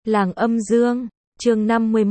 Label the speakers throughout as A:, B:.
A: Làng Âm Dương, chương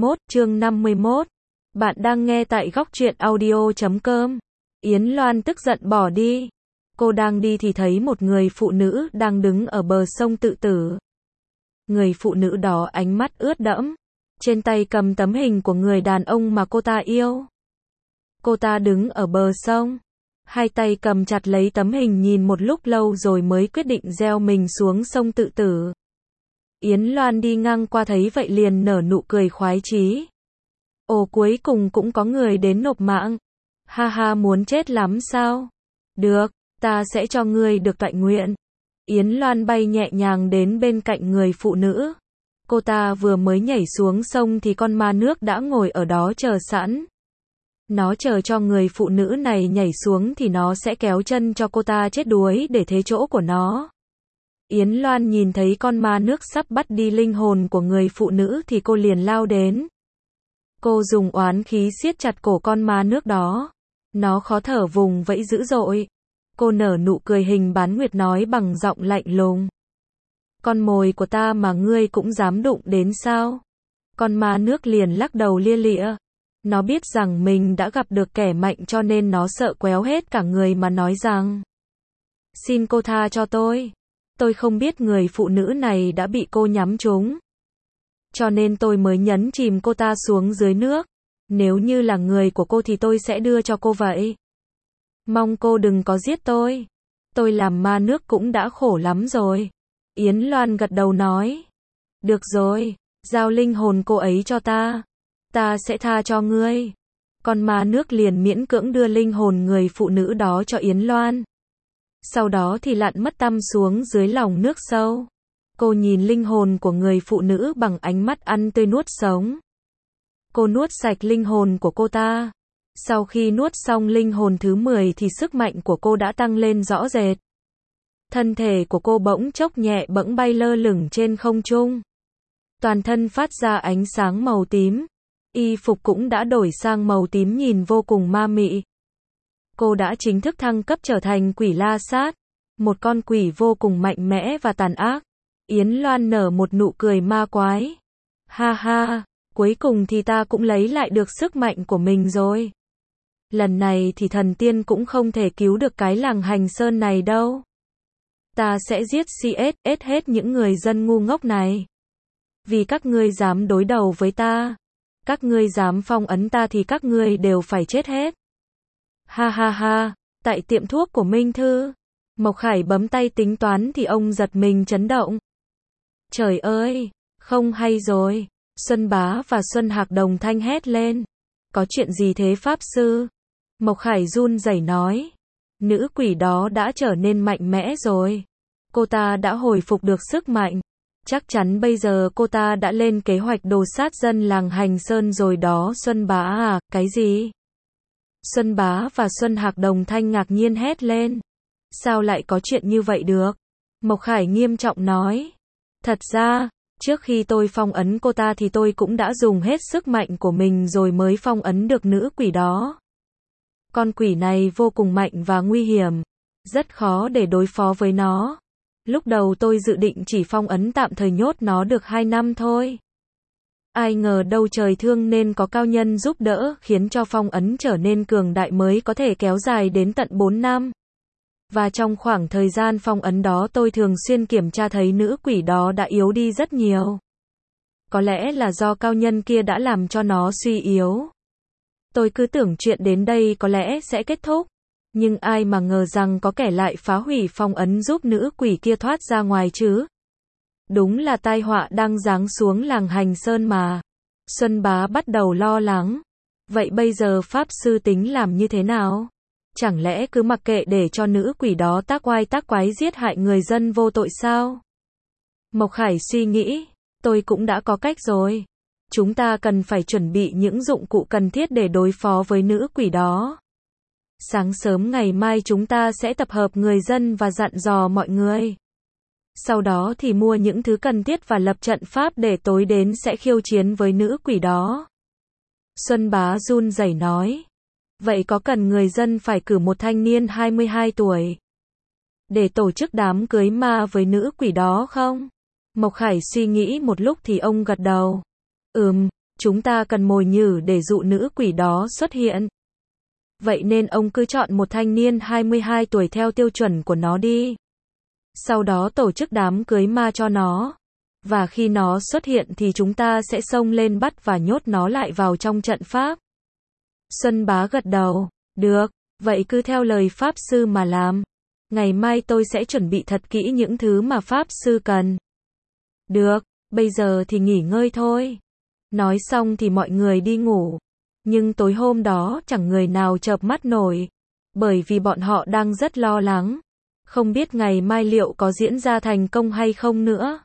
A: 51. Bạn đang nghe tại góc truyện audio.com. Yến Loan tức giận bỏ đi. Cô đang đi thì thấy một người phụ nữ đang đứng ở bờ sông tự tử. Người phụ nữ đó ánh mắt ướt đẫm, trên tay cầm tấm hình của người đàn ông mà cô ta yêu. Cô ta đứng ở bờ sông, hai tay cầm chặt lấy tấm hình nhìn một lúc lâu rồi mới quyết định gieo mình xuống sông tự tử. Yến Loan đi ngang qua thấy vậy liền nở nụ cười khoái chí. Ồ, cuối cùng cũng có người đến nộp mạng. Ha ha, muốn chết lắm sao? Được, ta sẽ cho ngươi được toại nguyện. Yến Loan bay nhẹ nhàng đến bên cạnh người phụ nữ. Cô ta vừa mới nhảy xuống sông thì con ma nước đã ngồi ở đó chờ sẵn. Nó chờ cho người phụ nữ này nhảy xuống thì nó sẽ kéo chân cho cô ta chết đuối để thế chỗ của nó. Yến Loan nhìn thấy con ma nước sắp bắt đi linh hồn của người phụ nữ thì cô liền lao đến. Cô dùng oán khí siết chặt cổ con ma nước đó. Nó khó thở vùng vẫy dữ dội. Cô nở nụ cười hình bán nguyệt nói bằng giọng lạnh lùng. Con mồi của ta mà ngươi cũng dám đụng đến sao? Con ma nước liền lắc đầu lia lịa. Nó biết rằng mình đã gặp được kẻ mạnh cho nên nó sợ quéo hết cả người mà nói rằng: Xin cô tha cho tôi. Tôi không biết người phụ nữ này đã bị cô nhắm trúng. Cho nên tôi mới nhấn chìm cô ta xuống dưới nước. Nếu như là người của cô thì tôi sẽ đưa cho cô vậy. Mong cô đừng có giết tôi. Tôi làm ma nước cũng đã khổ lắm rồi. Yến Loan gật đầu nói. Được rồi, giao linh hồn cô ấy cho ta. Ta sẽ tha cho ngươi. Con ma nước liền miễn cưỡng đưa linh hồn người phụ nữ đó cho Yến Loan. Sau đó thì lặn mất tăm xuống dưới lòng nước sâu. Cô nhìn linh hồn của người phụ nữ bằng ánh mắt ăn tươi nuốt sống. Cô nuốt sạch linh hồn của cô ta. Sau khi nuốt xong linh hồn thứ 10 thì sức mạnh của cô đã tăng lên rõ rệt. Thân thể của cô bỗng chốc nhẹ bẫng bay lơ lửng trên không trung. Toàn thân phát ra ánh sáng màu tím. Y phục cũng đã đổi sang màu tím nhìn vô cùng ma mị. Cô đã chính thức thăng cấp trở thành quỷ la sát. Một con quỷ vô cùng mạnh mẽ và tàn ác. Yến Loan nở một nụ cười ma quái. Ha ha, cuối cùng thì ta cũng lấy lại được sức mạnh của mình rồi. Lần này thì thần tiên cũng không thể cứu được cái làng Hành Sơn này đâu. Ta sẽ giết CSS hết những người dân ngu ngốc này. Vì các ngươi dám đối đầu với ta. Các ngươi dám phong ấn ta thì các ngươi đều phải chết hết. Ha ha ha, tại tiệm thuốc của Minh Thư. Mộc Khải bấm tay tính toán thì ông giật mình chấn động. Trời ơi, không hay rồi. Xuân Bá và Xuân Hạc đồng thanh hét lên. Có chuyện gì thế Pháp Sư? Mộc Khải run rẩy nói. Nữ quỷ đó đã trở nên mạnh mẽ rồi. Cô ta đã hồi phục được sức mạnh. Chắc chắn bây giờ cô ta đã lên kế hoạch đồ sát dân làng Hành Sơn rồi đó. Xuân Bá à, cái gì? Xuân Bá và Xuân Hạc đồng thanh ngạc nhiên hét lên. Sao lại có chuyện như vậy được? Mộc Khải nghiêm trọng nói. Thật ra, trước khi tôi phong ấn cô ta thì tôi cũng đã dùng hết sức mạnh của mình rồi mới phong ấn được nữ quỷ đó. Con quỷ này vô cùng mạnh và nguy hiểm. Rất khó để đối phó với nó. Lúc đầu tôi dự định chỉ phong ấn tạm thời nhốt nó được 2 năm thôi. Ai ngờ đâu trời thương nên có cao nhân giúp đỡ khiến cho phong ấn trở nên cường đại mới có thể kéo dài đến tận 4 năm. Và trong khoảng thời gian phong ấn đó tôi thường xuyên kiểm tra thấy nữ quỷ đó đã yếu đi rất nhiều. Có lẽ là do cao nhân kia đã làm cho nó suy yếu. Tôi cứ tưởng chuyện đến đây có lẽ sẽ kết thúc. Nhưng ai mà ngờ rằng có kẻ lại phá hủy phong ấn giúp nữ quỷ kia thoát ra ngoài chứ. Đúng là tai họa đang giáng xuống làng Hành Sơn mà. Xuân Bá bắt đầu lo lắng. Vậy bây giờ Pháp Sư tính làm như thế nào? Chẳng lẽ cứ mặc kệ để cho nữ quỷ đó tác oai tác quái giết hại người dân vô tội sao? Mộc Khải suy nghĩ. Tôi cũng đã có cách rồi. Chúng ta cần phải chuẩn bị những dụng cụ cần thiết để đối phó với nữ quỷ đó. Sáng sớm ngày mai chúng ta sẽ tập hợp người dân và dặn dò mọi người. Sau đó thì mua những thứ cần thiết và lập trận pháp để tối đến sẽ khiêu chiến với nữ quỷ đó. Xuân Bá run rẩy nói. Vậy có cần người dân phải cử một thanh niên 22 tuổi để tổ chức đám cưới ma với nữ quỷ đó không? Mộc Khải suy nghĩ một lúc thì ông gật đầu. Chúng ta cần mồi nhử để dụ nữ quỷ đó xuất hiện. Vậy nên ông cứ chọn một thanh niên 22 tuổi theo tiêu chuẩn của nó đi. Sau đó tổ chức đám cưới ma cho nó. Và khi nó xuất hiện thì chúng ta sẽ xông lên bắt và nhốt nó lại vào trong trận pháp. Xuân Bá gật đầu. Được, vậy cứ theo lời Pháp Sư mà làm. Ngày mai tôi sẽ chuẩn bị thật kỹ những thứ mà Pháp Sư cần. Được, bây giờ thì nghỉ ngơi thôi. Nói xong thì mọi người đi ngủ. Nhưng tối hôm đó chẳng người nào chợp mắt nổi. Bởi vì bọn họ đang rất lo lắng. Không biết ngày mai liệu có diễn ra thành công hay không nữa.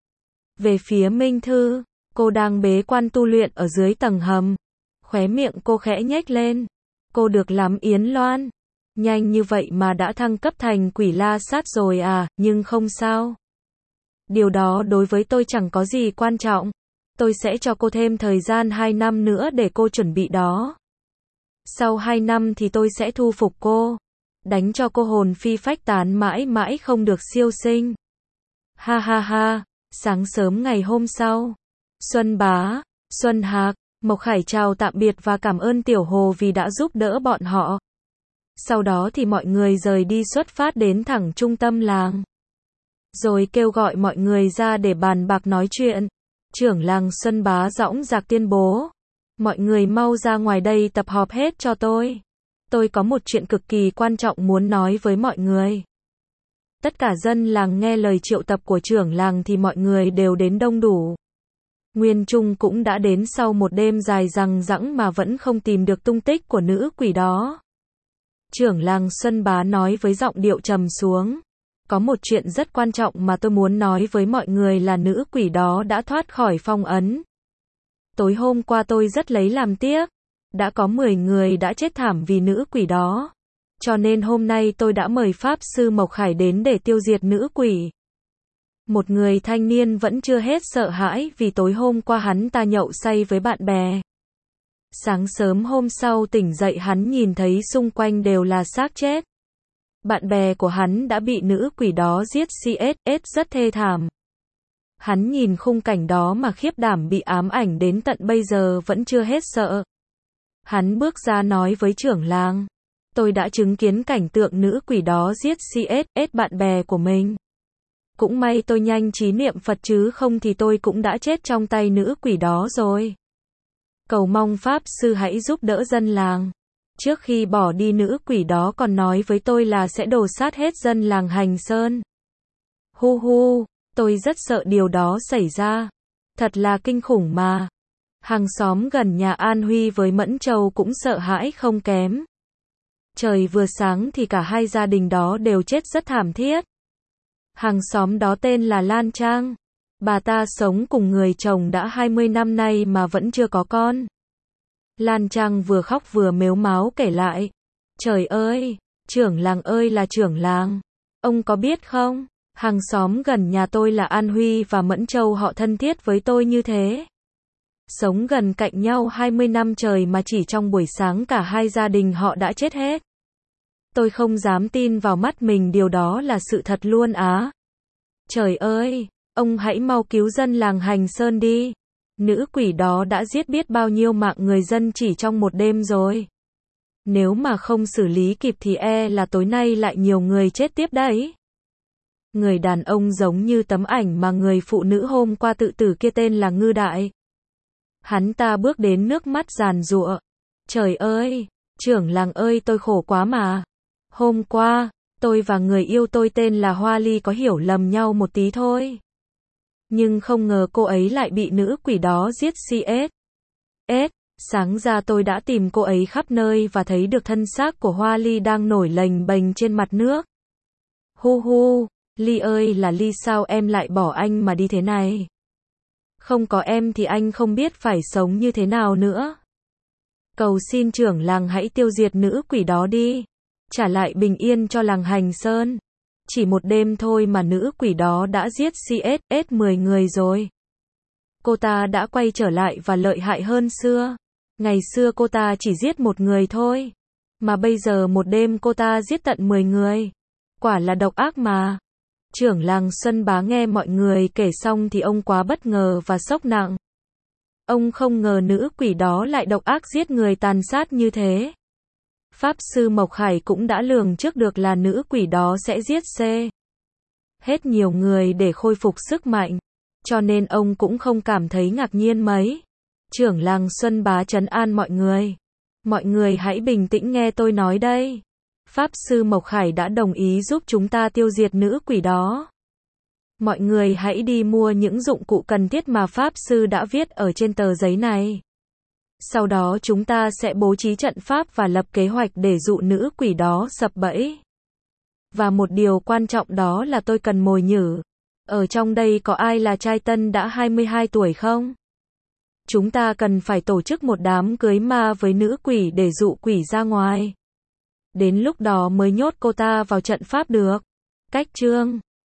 A: Về phía Minh Thư, cô đang bế quan tu luyện ở dưới tầng hầm. Khóe miệng cô khẽ nhếch lên. Cô được lắm Yến Loan. Nhanh như vậy mà đã thăng cấp thành quỷ la sát rồi à, nhưng không sao. Điều đó đối với tôi chẳng có gì quan trọng. Tôi sẽ cho cô thêm thời gian 2 năm nữa để cô chuẩn bị đó. Sau 2 năm thì tôi sẽ thu phục cô. Đánh cho cô hồn phi phách tán mãi mãi không được siêu sinh. Ha ha ha, sáng sớm ngày hôm sau. Xuân Bá, Xuân Hạc, Mộc Khải chào tạm biệt và cảm ơn Tiểu Hồ vì đã giúp đỡ bọn họ. Sau đó thì mọi người rời đi xuất phát đến thẳng trung tâm làng. Rồi kêu gọi mọi người ra để bàn bạc nói chuyện. Trưởng làng Xuân Bá dõng dạc tuyên bố. Mọi người mau ra ngoài đây tập họp hết cho tôi. Tôi có một chuyện cực kỳ quan trọng muốn nói với mọi người. Tất cả dân làng nghe lời triệu tập của trưởng làng thì mọi người đều đến đông đủ. Nguyên Trung cũng đã đến sau một đêm dài dằng dẵng mà vẫn không tìm được tung tích của nữ quỷ đó. Trưởng làng Xuân Bá nói với giọng điệu trầm xuống. Có một chuyện rất quan trọng mà tôi muốn nói với mọi người là nữ quỷ đó đã thoát khỏi phong ấn. Tối hôm qua tôi rất lấy làm tiếc. Đã có 10 người đã chết thảm vì nữ quỷ đó. Cho nên hôm nay tôi đã mời Pháp Sư Mộc Khải đến để tiêu diệt nữ quỷ. Một người thanh niên vẫn chưa hết sợ hãi vì tối hôm qua hắn ta nhậu say với bạn bè. Sáng sớm hôm sau tỉnh dậy hắn nhìn thấy xung quanh đều là xác chết. Bạn bè của hắn đã bị nữ quỷ đó giết chết rất thê thảm. Hắn nhìn khung cảnh đó mà khiếp đảm bị ám ảnh đến tận bây giờ vẫn chưa hết sợ. Hắn bước ra nói với trưởng làng. Tôi đã chứng kiến cảnh tượng nữ quỷ đó giết chết bạn bè của mình. Cũng may tôi nhanh trí niệm Phật chứ không thì tôi cũng đã chết trong tay nữ quỷ đó rồi. Cầu mong Pháp Sư hãy giúp đỡ dân làng. Trước khi bỏ đi nữ quỷ đó còn nói với tôi là sẽ đồ sát hết dân làng Hành Sơn. Hu hu, tôi rất sợ điều đó xảy ra. Thật là kinh khủng mà. Hàng xóm gần nhà An Huy với Mẫn Châu cũng sợ hãi không kém. Trời vừa sáng thì cả hai gia đình đó đều chết rất thảm thiết. Hàng xóm đó tên là Lan Trang. Bà ta sống cùng người chồng đã 20 năm nay mà vẫn chưa có con. Lan Trang vừa khóc vừa mếu máo kể lại. Trời ơi, trưởng làng ơi là trưởng làng. Ông có biết không, hàng xóm gần nhà tôi là An Huy và Mẫn Châu họ thân thiết với tôi như thế. Sống gần cạnh nhau 20 năm trời mà chỉ trong buổi sáng cả hai gia đình họ đã chết hết. Tôi không dám tin vào mắt mình điều đó là sự thật luôn á. Trời ơi, ông hãy mau cứu dân làng Hành Sơn đi. Nữ quỷ đó đã giết biết bao nhiêu mạng người dân chỉ trong một đêm rồi. Nếu mà không xử lý kịp thì là tối nay lại nhiều người chết tiếp đấy. Người đàn ông giống như tấm ảnh mà người phụ nữ hôm qua tự tử kia tên là Ngư Đại. Hắn ta bước đến nước mắt giàn giụa. Trời ơi, trưởng làng ơi tôi khổ quá mà. Hôm qua, tôi và người yêu tôi tên là Hoa Ly có hiểu lầm nhau một tí thôi. Nhưng không ngờ cô ấy lại bị nữ quỷ đó giết chết. Sáng ra tôi đã tìm cô ấy khắp nơi và thấy được thân xác của Hoa Ly đang nổi lềnh bềnh trên mặt nước. Hu hu, Ly ơi là Ly sao em lại bỏ anh mà đi thế này? Không có em thì anh không biết phải sống như thế nào nữa. Cầu xin trưởng làng hãy tiêu diệt nữ quỷ đó đi. Trả lại bình yên cho làng Hành Sơn. Chỉ một đêm thôi mà nữ quỷ đó đã giết chết 10 người rồi. Cô ta đã quay trở lại và lợi hại hơn xưa. Ngày xưa cô ta chỉ giết một người thôi. Mà bây giờ một đêm cô ta giết tận 10 người. Quả là độc ác mà. Trưởng làng Xuân Bá nghe mọi người kể xong thì ông quá bất ngờ và sốc nặng. Ông không ngờ nữ quỷ đó lại độc ác giết người tàn sát như thế. Pháp sư Mộc Khải cũng đã lường trước được là nữ quỷ đó sẽ giết hết nhiều người để khôi phục sức mạnh, cho nên ông cũng không cảm thấy ngạc nhiên mấy. Trưởng làng Xuân Bá trấn an mọi người. Mọi người hãy bình tĩnh nghe tôi nói đây. Pháp sư Mộc Khải đã đồng ý giúp chúng ta tiêu diệt nữ quỷ đó. Mọi người hãy đi mua những dụng cụ cần thiết mà Pháp sư đã viết ở trên tờ giấy này. Sau đó chúng ta sẽ bố trí trận pháp và lập kế hoạch để dụ nữ quỷ đó sập bẫy. Và một điều quan trọng đó là tôi cần mồi nhử. Ở trong đây có ai là trai tân đã 22 tuổi không? Chúng ta cần phải tổ chức một đám cưới ma với nữ quỷ để dụ quỷ ra ngoài. Đến lúc đó mới nhốt cô ta vào trận pháp được. Cách chương